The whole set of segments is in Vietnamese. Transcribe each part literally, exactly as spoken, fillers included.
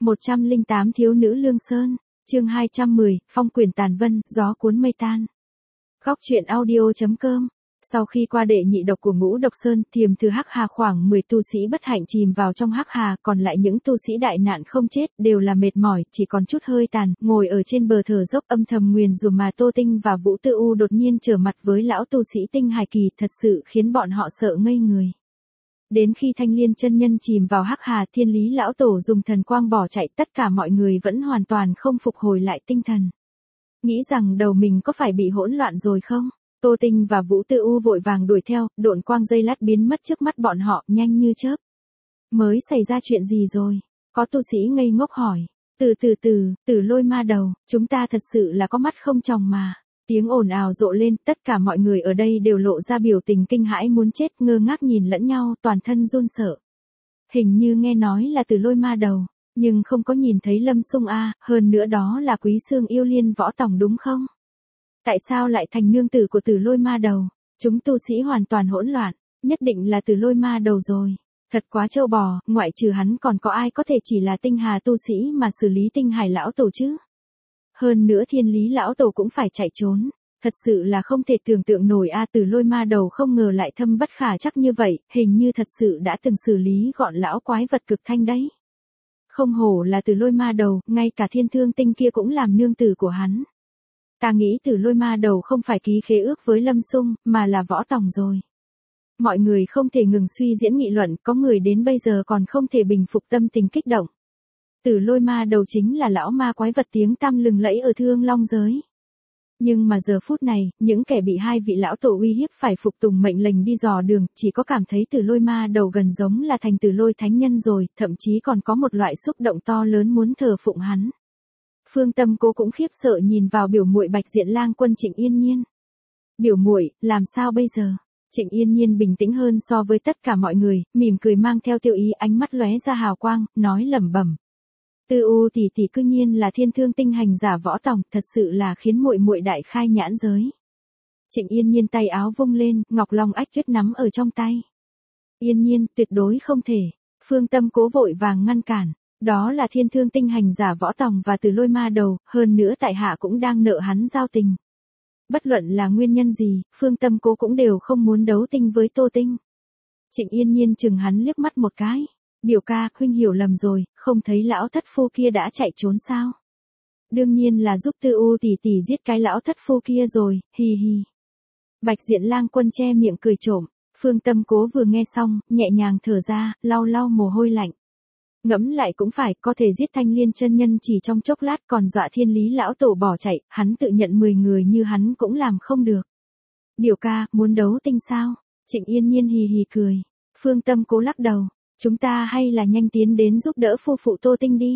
một trăm lẻ tám Thiếu nữ Lương Sơn, chương hai trăm mười, Phong quyển tàn vân, gió cuốn mây tan. Góc truyện audio chấm com. Sau khi qua đệ nhị độc của Ngũ Độc Sơn, Thiềm Thư Hắc Hà khoảng mười tu sĩ bất hạnh chìm vào trong Hắc Hà, còn lại những tu sĩ đại nạn không chết, đều là mệt mỏi, chỉ còn chút hơi tàn, ngồi ở trên bờ thở dốc âm thầm nguyền rủa mà Tô Tinh và Vũ Tư U đột nhiên trở mặt với lão tu sĩ Tinh Hải Kỳ, thật sự khiến bọn họ sợ ngây người. Đến khi Thanh Liên chân nhân chìm vào Hắc Hà, Thiên Lý lão tổ dùng thần quang bỏ chạy, tất cả mọi người vẫn hoàn toàn không phục hồi lại tinh thần. Nghĩ rằng đầu mình có phải bị hỗn loạn rồi không? Tô Tinh và Vũ Tư U vội vàng đuổi theo, độn quang dây lát biến mất trước mắt bọn họ, nhanh như chớp. Mới xảy ra chuyện gì rồi? Có tu sĩ ngây ngốc hỏi. Từ từ từ, Tử Lôi ma đầu, chúng ta thật sự là có mắt không tròng mà. Tiếng ồn ào rộ lên, tất cả mọi người ở đây đều lộ ra biểu tình kinh hãi muốn chết, ngơ ngác nhìn lẫn nhau, toàn thân run sợ. Hình như nghe nói là Tử Lôi ma đầu, nhưng không có nhìn thấy Lâm Sung a, hơn nữa đó là Quý Xương Yêu Liên Võ Tòng đúng không? Tại sao lại thành nương tử của Tử Lôi ma đầu? Chúng tu sĩ hoàn toàn hỗn loạn, nhất định là Tử Lôi ma đầu rồi. Thật quá trâu bò, ngoại trừ hắn còn có ai có thể chỉ là Tinh Hà tu sĩ mà xử lý Tinh Hải lão tổ chứ? Hơn nữa Thiên Lý lão tổ cũng phải chạy trốn. Thật sự là không thể tưởng tượng nổi a, Tử Lôi ma đầu không ngờ lại thâm bất khả trắc như vậy, hình như thật sự đã từng xử lý gọn lão quái vật cực thanh đấy. Không hổ là Tử Lôi ma đầu, ngay cả Thiên Thương Tinh kia cũng làm nương tử của hắn. Ta nghĩ Tử Lôi ma đầu không phải ký khế ước với Lâm Sung, mà là Võ Tòng rồi. Mọi người không thể ngừng suy diễn nghị luận, có người đến bây giờ còn không thể bình phục tâm tình kích động. Tử Lôi ma đầu chính là lão ma quái vật tiếng tăm lừng lẫy ở Thương Long giới. Nhưng mà giờ phút này, những kẻ bị hai vị lão tổ uy hiếp phải phục tùng mệnh lệnh đi dò đường, chỉ có cảm thấy Tử Lôi ma đầu gần giống là thành Tử Lôi thánh nhân rồi, thậm chí còn có một loại xúc động to lớn muốn thờ phụng hắn. Phương Tâm Cố cũng khiếp sợ nhìn vào biểu muội Bạch Diện Lang Quân Trịnh Yên Nhiên. Biểu muội, làm sao bây giờ? Trịnh Yên Nhiên bình tĩnh hơn so với tất cả mọi người, mỉm cười mang theo tiêu ý, ánh mắt lóe ra hào quang, nói lẩm bẩm. Tư U tỷ tỷ cư nhiên là Thiên Thương Tinh hành giả Võ Tòng, thật sự là khiến muội muội đại khai nhãn giới. Trịnh Yên Nhiên tay áo vung lên, ngọc long ách tuyết nắm ở trong tay. Yên Nhiên, tuyệt đối không thể. Phương Tâm Cố vội vàng ngăn cản. Đó là Thiên Thương Tinh hành giả Võ Tòng và Tử Lôi ma đầu, hơn nữa tại hạ cũng đang nợ hắn giao tình. Bất luận là nguyên nhân gì, Phương Tâm Cố cũng đều không muốn đấu tinh với Tô Tinh. Trịnh Yên Nhiên chừng hắn liếc mắt một cái. Biểu ca, huynh hiểu lầm rồi, không thấy lão thất phu kia đã chạy trốn sao? Đương nhiên là giúp Tư U tỷ tỷ giết cái lão thất phu kia rồi, hi hi. Bạch Diện Lang Quân che miệng cười trộm. Phương Tâm Cố vừa nghe xong, nhẹ nhàng thở ra, lau lau mồ hôi lạnh. Ngẫm lại cũng phải, có thể giết Thanh Liên chân nhân chỉ trong chốc lát, còn dọa Thiên Lý lão tổ bỏ chạy, hắn tự nhận mười người như hắn cũng làm không được. Biểu ca, muốn đấu tinh sao? Trịnh Yên Nhiên hì hì cười. Phương Tâm Cố lắc đầu. Chúng ta hay là nhanh tiến đến giúp đỡ phu phụ Tô Tinh đi.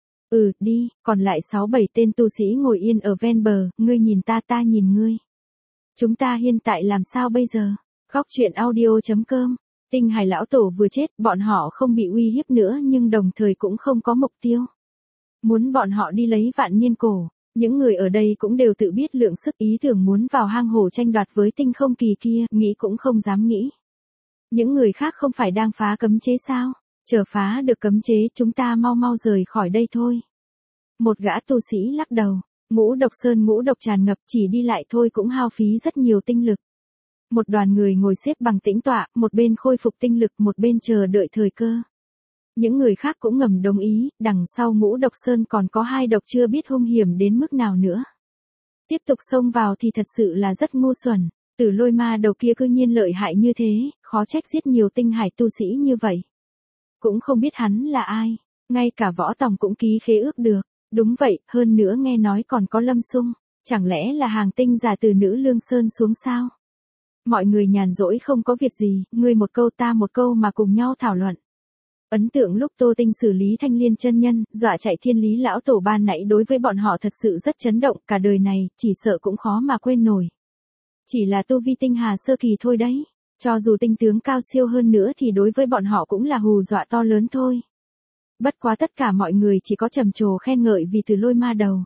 Ừ, đi, còn lại sáu bảy tên tu sĩ ngồi yên ở ven bờ, ngươi nhìn ta ta nhìn ngươi. Chúng ta hiện tại làm sao bây giờ? Góc truyện audio chấm com. Tinh Hải lão tổ vừa chết, bọn họ không bị uy hiếp nữa nhưng đồng thời cũng không có mục tiêu. Muốn bọn họ đi lấy Vạn Niên Cổ, những người ở đây cũng đều tự biết lượng sức, ý tưởng muốn vào hang hổ tranh đoạt với Tinh Không Kỳ kia, nghĩ cũng không dám nghĩ. Những người khác không phải đang phá cấm chế sao? Chờ phá được cấm chế, chúng ta mau mau rời khỏi đây thôi. Một gã tu sĩ lắc đầu. Ngũ Độc Sơn ngũ độc tràn ngập, chỉ đi lại thôi cũng hao phí rất nhiều tinh lực. Một đoàn người ngồi xếp bằng tĩnh tọa, một bên khôi phục tinh lực, một bên chờ đợi thời cơ. Những người khác cũng ngầm đồng ý, đằng sau Ngũ Độc Sơn còn có hai độc chưa biết hung hiểm đến mức nào nữa. Tiếp tục xông vào thì thật sự là rất ngu xuẩn. Tử Lôi ma đầu kia cư nhiên lợi hại như thế, khó trách giết nhiều Tinh Hải tu sĩ như vậy. Cũng không biết hắn là ai, ngay cả Võ Tòng cũng ký khế ước được. Đúng vậy, hơn nữa nghe nói còn có Lâm Sung, chẳng lẽ là hàng tinh giả từ nữ Lương Sơn xuống sao? Mọi người nhàn rỗi không có việc gì, ngươi một câu ta một câu mà cùng nhau thảo luận. Ấn tượng lúc Tô Tinh xử lý Thanh Liên chân nhân, dọa chạy Thiên Lý lão tổ ban nãy đối với bọn họ thật sự rất chấn động, cả đời này, chỉ sợ cũng khó mà quên nổi. Chỉ là tu vi tinh hà sơ kỳ thôi đấy, cho dù tinh tướng cao siêu hơn nữa thì đối với bọn họ cũng là hù dọa to lớn thôi. Bất quá tất cả mọi người chỉ có trầm trồ khen ngợi vì Tử Lôi ma đầu.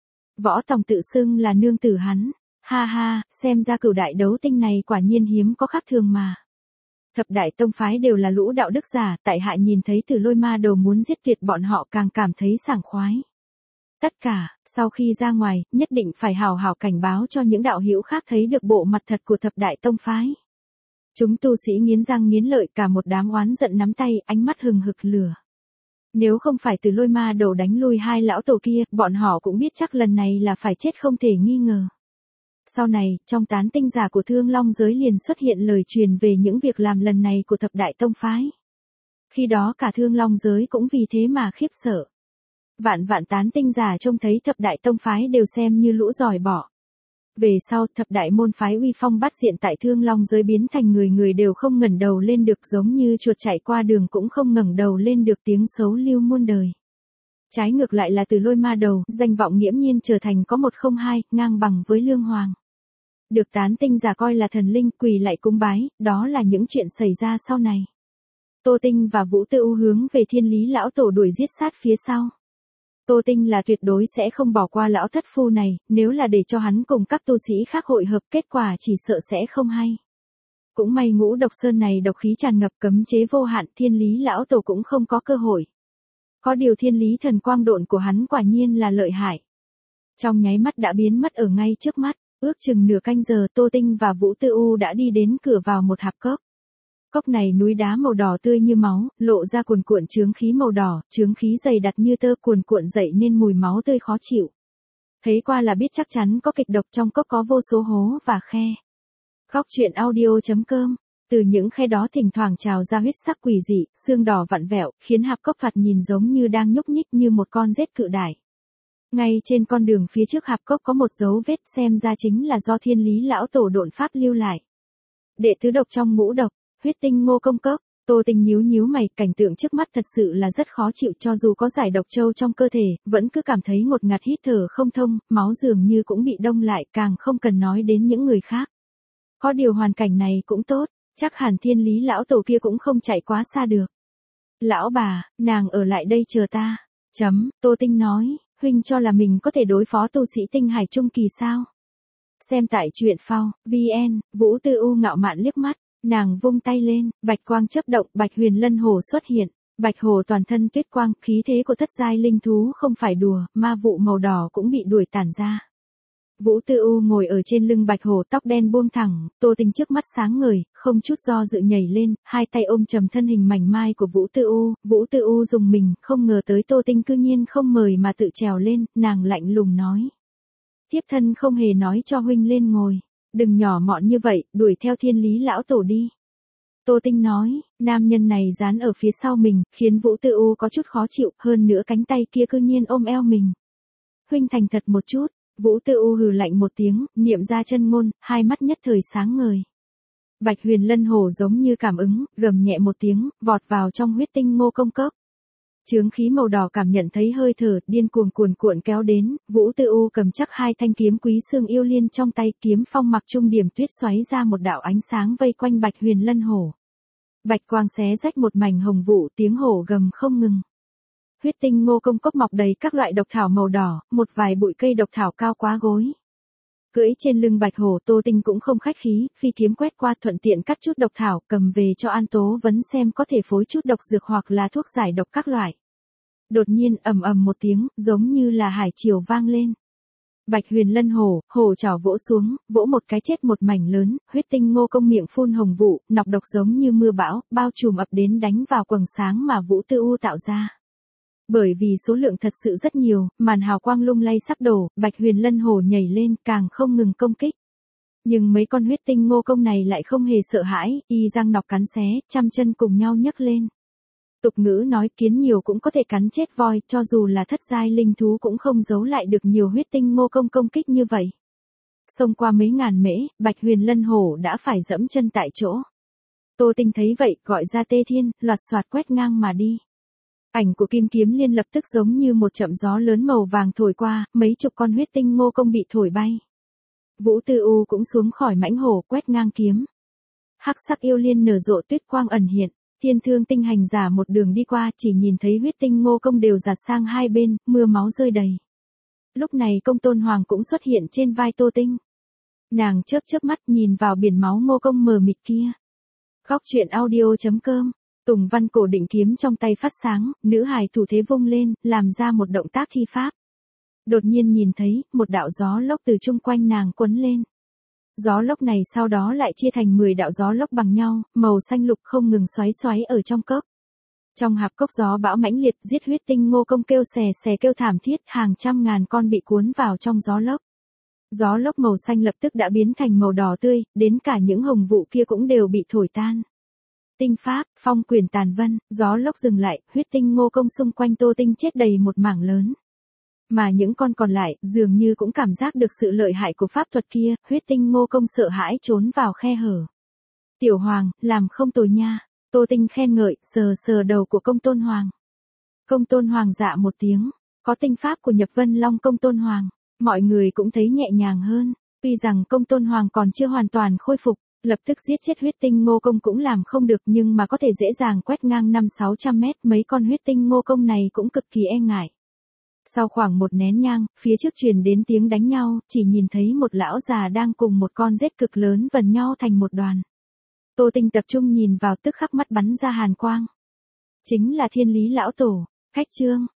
Võ Tòng tự xưng là nương tử hắn. Ha ha, xem ra cửu đại đấu tinh này quả nhiên hiếm có khác thường mà. Thập đại tông phái đều là lũ đạo đức giả, tại hạ nhìn thấy Từ Lôi Ma Đầu muốn giết tuyệt bọn họ càng cảm thấy sảng khoái. Tất cả, sau khi ra ngoài, nhất định phải hào hào cảnh báo cho những đạo hữu khác thấy được bộ mặt thật của thập đại tông phái. Chúng tu sĩ nghiến răng nghiến lợi, cả một đám oán giận nắm tay, ánh mắt hừng hực lửa. Nếu không phải Từ Lôi Ma Đầu đánh lui hai lão tổ kia, bọn họ cũng biết chắc lần này là phải chết không thể nghi ngờ. Sau này, trong tán tinh giả của Thương Long giới liền xuất hiện lời truyền về những việc làm lần này của thập đại tông phái. Khi đó cả Thương Long giới cũng vì thế mà khiếp sợ. Vạn vạn tán tinh giả trông thấy thập đại tông phái đều xem như lũ giỏi bỏ. Về sau, thập đại môn phái uy phong bát diện tại Thương Long giới biến thành người người đều không ngẩng đầu lên được, giống như chuột chạy qua đường cũng không ngẩng đầu lên được, tiếng xấu lưu muôn đời. Trái ngược lại là Từ Lôi Ma Đầu, danh vọng nghiễm nhiên trở thành có một không hai, ngang bằng với Lương Hoàng. Được tán tinh giả coi là thần linh, quỳ lại cúng bái, đó là những chuyện xảy ra sau này. Tô Tinh và Vũ Tư U hướng về Thiên Lý lão tổ đuổi giết sát phía sau. Tô Tinh là tuyệt đối sẽ không bỏ qua lão thất phu này, nếu là để cho hắn cùng các tu sĩ khác hội hợp, kết quả chỉ sợ sẽ không hay. Cũng may Ngũ Độc Sơn này độc khí tràn ngập, cấm chế vô hạn, Thiên Lý lão tổ cũng không có cơ hội. Có điều Thiên Lý thần quang độn của hắn quả nhiên là lợi hại. Trong nháy mắt đã biến mất ở ngay trước mắt, ước chừng nửa canh giờ Tô Tinh và Vũ Tư U đã đi đến cửa vào một hạp cốc. Cốc này núi đá màu đỏ tươi như máu, lộ ra cuồn cuộn chướng khí màu đỏ, chướng khí dày đặc như tơ, cuồn cuộn dậy nên mùi máu tươi khó chịu. Thấy qua là biết chắc chắn có kịch độc, trong cốc có vô số hố và khe. Khóc chuyện audio chấm com. Từ những khe đó thỉnh thoảng trào ra huyết sắc quỷ dị, xương đỏ vặn vẹo, khiến hạp cốc phạt nhìn giống như đang nhúc nhích như một con rết cự đại. Ngay trên con đường phía trước hạp cốc có một dấu vết, xem ra chính là do Thiên Lý lão tổ độn pháp lưu lại. Đệ tứ độc trong ngũ độc, huyết tinh ngô công cốc. Tô Tinh nhíu nhíu mày, cảnh tượng trước mắt thật sự là rất khó chịu, cho dù có giải độc châu trong cơ thể, vẫn cứ cảm thấy ngột ngạt, hít thở không thông, máu dường như cũng bị đông lại, càng không cần nói đến những người khác. Có điều hoàn cảnh này cũng tốt, chắc hẳn Thiên Lý lão tổ kia cũng không chạy quá xa được. Lão bà, nàng ở lại đây chờ ta. Chấm, Tô Tinh nói, huynh cho là mình có thể đối phó tu sĩ tinh hải trung kỳ sao? Xem tại truyện phao, vn, Vũ Tư U ngạo mạn liếc mắt. Nàng vung tay lên, bạch quang chớp động, Bạch Huyền Lân Hổ xuất hiện. Bạch Hổ toàn thân tuyết quang, khí thế của thất giai linh thú không phải đùa, ma vụ màu đỏ cũng bị đuổi tản ra. Vũ Tư U ngồi ở trên lưng Bạch Hổ, tóc đen buông thẳng, Tô Tinh trước mắt sáng ngời, không chút do dự nhảy lên, hai tay ôm chầm thân hình mảnh mai của Vũ Tư U. Vũ Tư U dùng mình, không ngờ tới Tô Tinh cư nhiên không mời mà tự trèo lên, nàng lạnh lùng nói: "Thiếp thân không hề nói cho huynh lên ngồi. Đừng nhỏ mọn như vậy, đuổi theo Thiên Lý lão tổ đi." Tô Tinh nói, nam nhân này dán ở phía sau mình, khiến Vũ Tư U có chút khó chịu, hơn nữa cánh tay kia cư nhiên ôm eo mình. "Huynh thành thật một chút." Vũ Tư U hừ lạnh một tiếng, niệm ra chân ngôn, hai mắt nhất thời sáng ngời. Bạch Huyền Lân Hổ giống như cảm ứng, gầm nhẹ một tiếng, vọt vào trong huyết tinh ngô công cốc. Chướng khí màu đỏ cảm nhận thấy hơi thở, điên cuồng cuồn cuộn kéo đến, Vũ Tư U cầm chắc hai thanh kiếm quý xương yêu liên trong tay, kiếm phong mặc trung điểm tuyết xoáy ra một đạo ánh sáng vây quanh Bạch Huyền Lân Hổ. Bạch quang xé rách một mảnh hồng vụ, tiếng hổ gầm không ngừng. Huyết tinh ngô công cốc mọc đầy các loại độc thảo màu đỏ, một vài bụi cây độc thảo cao quá gối. Cưỡi trên lưng Bạch Hổ, Tô Tinh cũng không khách khí, phi kiếm quét qua, thuận tiện cắt chút độc thảo, cầm về cho An Tố Vấn xem có thể phối chút độc dược hoặc là thuốc giải độc các loại. Đột nhiên ầm ầm một tiếng, giống như là hải triều vang lên. Bạch Huyền Lân Hổ, hổ chảo vỗ xuống, vỗ một cái chết một mảnh lớn, huyết tinh ngô công miệng phun hồng vụ, nọc độc giống như mưa bão, bao trùm ập đến đánh vào quầng sáng mà Vũ Tư U tạo ra. Bởi vì số lượng thật sự rất nhiều, màn hào quang lung lay sắp đổ, Bạch Huyền Lân Hổ nhảy lên, càng không ngừng công kích. Nhưng mấy con huyết tinh ngô công này lại không hề sợ hãi, y răng nọc cắn xé, trăm chân cùng nhau nhấc lên. Tục ngữ nói kiến nhiều cũng có thể cắn chết voi, cho dù là thất giai linh thú cũng không giấu lại được nhiều huyết tinh ngô công công kích như vậy. Xông qua mấy ngàn mễ, Bạch Huyền Lân Hổ đã phải dẫm chân tại chỗ. Tô Tinh thấy vậy, gọi ra Tê Thiên, loạt soạt quét ngang mà đi. Ảnh của Kim Kiếm Liên lập tức giống như một trận gió lớn màu vàng thổi qua, mấy chục con huyết tinh ngô công bị thổi bay. Vũ Tư U cũng xuống khỏi mãnh hổ, quét ngang kiếm. Hắc sắc yêu liên nở rộ, tuyết quang ẩn hiện. Thiên Thương tinh hành giả một đường đi qua, chỉ nhìn thấy huyết tinh ngô công đều giạt sang hai bên, mưa máu rơi đầy. Lúc này Công Tôn Hoàng cũng xuất hiện trên vai Tô Tinh. Nàng chớp chớp mắt nhìn vào biển máu ngô công mờ mịt kia. Góc truyện audio.com. Tùng Văn Cổ định kiếm trong tay phát sáng, nữ hài thủ thế vung lên, làm ra một động tác thi pháp. Đột nhiên nhìn thấy, một đạo gió lốc từ chung quanh nàng quấn lên. Gió lốc này sau đó lại chia thành mười đạo gió lốc bằng nhau, màu xanh lục không ngừng xoáy xoáy ở trong cốc. Trong hạp cốc gió bão mãnh liệt, giết huyết tinh ngô công kêu xè xè kêu thảm thiết, hàng trăm ngàn con bị cuốn vào trong gió lốc. Gió lốc màu xanh lập tức đã biến thành màu đỏ tươi, đến cả những hồng vụ kia cũng đều bị thổi tan. Tinh pháp, phong quyền tàn vân, gió lốc dừng lại, huyết tinh ngô công xung quanh Tô Tinh chết đầy một mảng lớn. Mà những con còn lại, dường như cũng cảm giác được sự lợi hại của pháp thuật kia, huyết tinh ngô công sợ hãi trốn vào khe hở. Tiểu Hoàng, làm không tồi nha. Tô Tinh khen ngợi, sờ sờ đầu của Công Tôn Hoàng. Công Tôn Hoàng dạ một tiếng, có tinh pháp của Nhập Vân Long Công Tôn Hoàng, mọi người cũng thấy nhẹ nhàng hơn. Tuy rằng Công Tôn Hoàng còn chưa hoàn toàn khôi phục, lập tức giết chết huyết tinh ngô công cũng làm không được, nhưng mà có thể dễ dàng quét ngang năm sáu trăm mét, mấy con huyết tinh ngô công này cũng cực kỳ e ngại. Sau khoảng một nén nhang, phía trước truyền đến tiếng đánh nhau, chỉ nhìn thấy một lão già đang cùng một con rết cực lớn vần nhau thành một đoàn. Tô Tinh tập trung nhìn vào tức khắc mắt bắn ra hàn quang. Chính là Thiên Lý lão tổ. Khách chương.